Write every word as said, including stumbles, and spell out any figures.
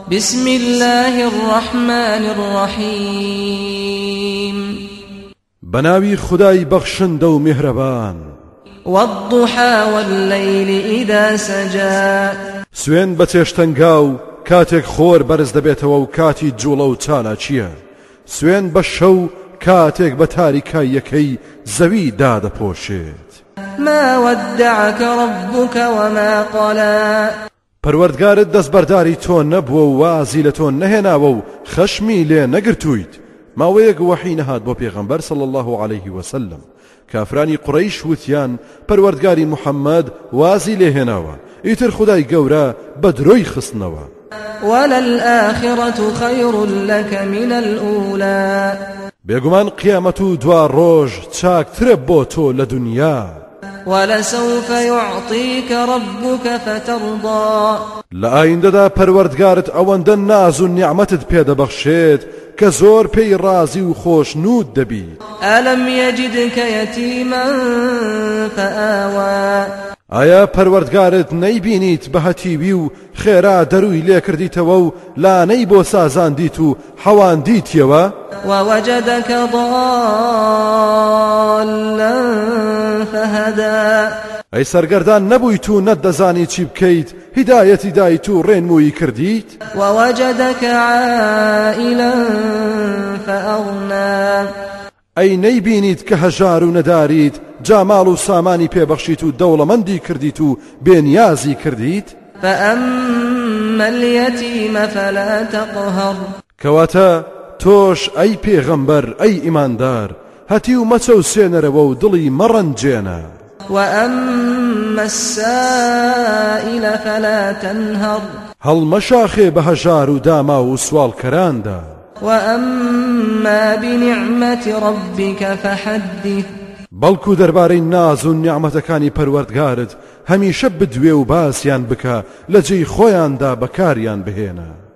بسم الله الرحمن الرحيم بناوي خداي بخشن دو مهربان والضحى والليل إذا سجى سوين بتشتنگاو كاتك خور برز دبيتوا وكاتي جولو تانا چيا سوين بشو كاتك بتاريكا يكي زوي داد پوشيت ما ودعك ربك وما قلى پروردگارت دست برداری تو نبو و وازی لتو نهناو و خشمی لی نگرتویت ماوەیەک وحی نهات بۆ پێغەمبەر صلی الله عليه وسلم کافرانی قڕەیش وتیان پەروەردگاری محەممەد وازی لێهێناوە ئیتر خودای گەورە بە درۆی خستنەوە وللآخرة خير لك من الأولى بێگومان قیامەت و دوا ڕۆژ چاکترە بۆ تۆ لە دنیا ولسوف يعطيك ربك فترضى لآیندەدا پەروەردگارت ئەوەندە ناز و نیعمەتت پێدەبەخشێت کە زۆر پێی ڕازی و خۆشنود دەبیت. ئەلەم یەجدکە یەتیمە فئاوە ئایا پەروەردگارت نەیبینیت بە هەتیوی و خێرا دەروی لێکردیتەوە و لانەی بۆ سازاندیت و حەواندیتیەوە ووجدك ضالا فهدى ئەی سەرگەردان نەبوویت و نەتدەزانی چی بکەیت هیدایەتی دایت و ڕێنمووی کردیت ووجدك عائلا فأغنى ئەی نەیبینیت کە هەژار و نەداریت جاماڵ و سامانی پێبەخشیت و دەوڵەمەندی کردیت و بێنیازی کردیت فأما اليتيم فلا تقهر کەواتە تۆش ئەی پێغەمبەر ئەی ئیماندار هەتی و مەچەوسێنەرەوە و دڵی مەڕەنجێنە وأما السائل فلا تنهر هەڵمەشاخێ بە هەژار و داما و سوالکەراندا وأما بنعمة ربك فحدث بەڵکو دەربارەی ناز و نیعمەتەکانی پەروەردگارت هەمیشە بدوێ و باسییان بکە لە جێی خۆیاندا بەکاریان بهێنە